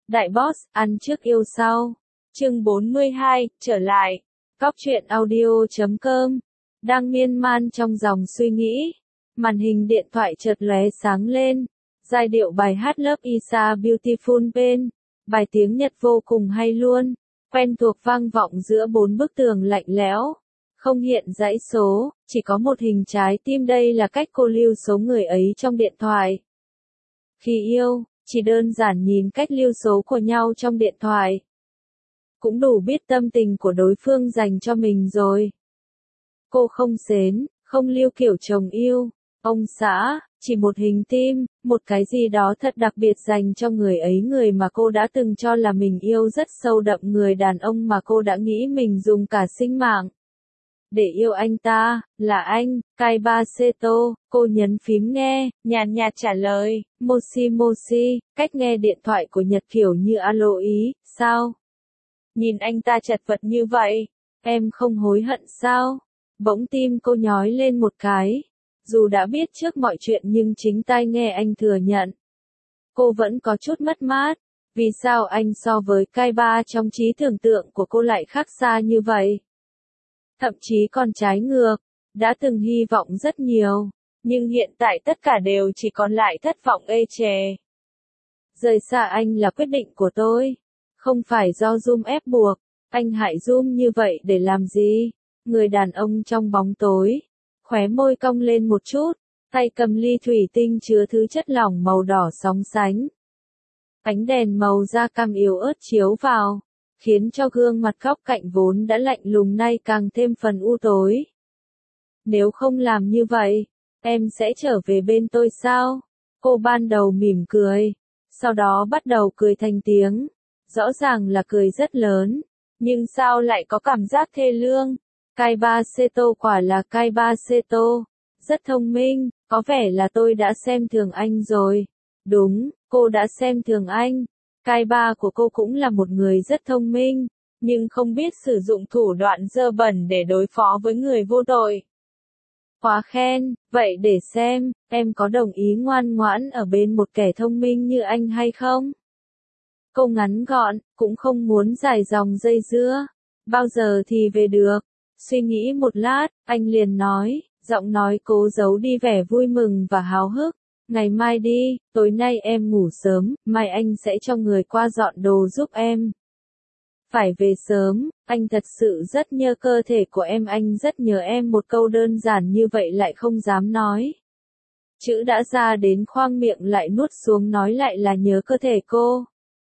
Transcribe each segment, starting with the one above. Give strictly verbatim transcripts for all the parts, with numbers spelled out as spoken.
Đại boss, ăn trước yêu sau. Chương bốn mươi hai, trở lại. Cóc truyện audio chấm com. Đang miên man trong dòng suy nghĩ. Màn hình điện thoại chợt lóe sáng lên. Giai điệu bài hát Love is a Beautiful Pain. Bài tiếng Nhật vô cùng hay luôn. Quen thuộc vang vọng giữa bốn bức tường lạnh lẽo. Không hiện dãy số, chỉ có một hình trái tim. Đây là cách cô lưu số người ấy trong điện thoại. Khi yêu, chỉ đơn giản nhìn cách lưu số của nhau trong điện thoại. Cũng đủ biết tâm tình của đối phương dành cho mình rồi. Cô không xến, không lưu kiểu chồng yêu, ông xã, chỉ một hình tim, một cái gì đó thật đặc biệt dành cho người ấy, người mà cô đã từng cho là mình yêu rất sâu đậm, người đàn ông mà cô đã nghĩ mình dùng cả sinh mạng để yêu anh ta, là anh, Kaiba Seto. Cô nhấn phím nghe, nhàn nhạt trả lời, Moshi Moshi, cách nghe điện thoại của Nhật kiểu như alo ý, sao? Nhìn anh ta chật vật như vậy, em không hối hận sao? Bỗng tim cô nhói lên một cái. Dù đã biết trước mọi chuyện nhưng chính tai nghe anh thừa nhận. Cô vẫn có chút mất mát. Vì sao anh so với Kaiba trong trí tưởng tượng của cô lại khác xa như vậy? Thậm chí còn trái ngược, đã từng hy vọng rất nhiều, nhưng hiện tại tất cả đều chỉ còn lại thất vọng ê chề. Rời xa anh là quyết định của tôi, không phải do Zoom ép buộc, anh hại Zoom như vậy để làm gì? Người đàn ông trong bóng tối, khóe môi cong lên một chút, tay cầm ly thủy tinh chứa thứ chất lỏng màu đỏ sóng sánh. Ánh đèn màu da cam yếu ớt chiếu vào, khiến cho gương mặt góc cạnh vốn đã lạnh lùng nay càng thêm phần u tối. Nếu không làm như vậy, em sẽ trở về bên tôi sao? Cô ban đầu mỉm cười, sau đó bắt đầu cười thành tiếng. Rõ ràng là cười rất lớn, nhưng sao lại có cảm giác thê lương? Kaiba Seto quả là Kaiba Seto, rất thông minh, có vẻ là tôi đã xem thường anh rồi. Đúng, cô đã xem thường anh. Kaiba của cô cũng là một người rất thông minh, nhưng không biết sử dụng thủ đoạn dơ bẩn để đối phó với người vô tội. Quá khen, vậy để xem, em có đồng ý ngoan ngoãn ở bên một kẻ thông minh như anh hay không? Câu ngắn gọn, cũng không muốn dài dòng dây dưa. Bao giờ thì về được? Suy nghĩ một lát, anh liền nói, giọng nói cố giấu đi vẻ vui mừng và háo hức. Ngày mai đi, tối nay em ngủ sớm, mai anh sẽ cho người qua dọn đồ giúp em. Phải về sớm, anh thật sự rất nhớ cơ thể của em, anh rất nhớ em. Một câu đơn giản như vậy lại không dám nói. Chữ đã ra đến khoang miệng lại nuốt xuống, nói lại là nhớ cơ thể cô.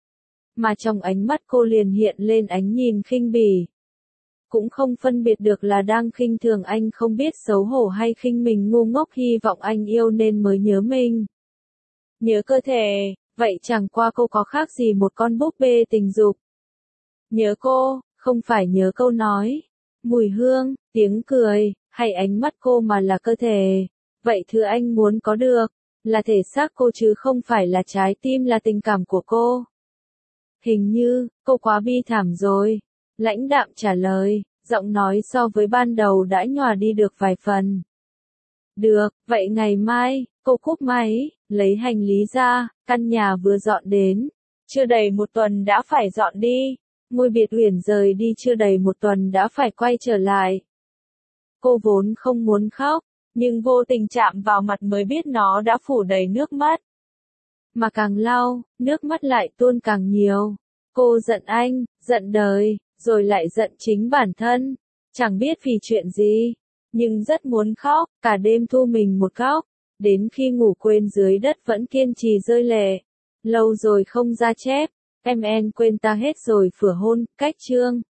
Mà trong ánh mắt cô liền hiện lên ánh nhìn khinh bỉ. Cũng không phân biệt được là đang khinh thường anh, không biết xấu hổ hay khinh mình ngu ngốc, hy vọng anh yêu nên mới nhớ mình. Nhớ cơ thể, vậy chẳng qua cô có khác gì một con búp bê tình dục. Nhớ cô, không phải nhớ câu nói, mùi hương, tiếng cười, hay ánh mắt cô mà là cơ thể. Vậy thứ anh muốn có được, là thể xác cô chứ không phải là trái tim, là tình cảm của cô. Hình như, cô quá bi thảm rồi. Lãnh đạm trả lời, giọng nói so với ban đầu đã nhòa đi được vài phần. Được, vậy ngày mai, cô cúp máy, lấy hành lý ra, căn nhà vừa dọn đến. Chưa đầy một tuần đã phải dọn đi. Ngôi biệt uyển rời đi chưa đầy một tuần đã phải quay trở lại. Cô vốn không muốn khóc, nhưng vô tình chạm vào mặt mới biết nó đã phủ đầy nước mắt. Mà càng lau, nước mắt lại tuôn càng nhiều. Cô giận anh, giận đời, rồi lại giận chính bản thân. Chẳng biết vì chuyện gì, nhưng rất muốn khóc, cả đêm thu mình một góc. Đến khi ngủ quên dưới đất vẫn kiên trì rơi lệ. Lâu rồi không ra chép, em en quên ta hết rồi phửa hôn, cách chương.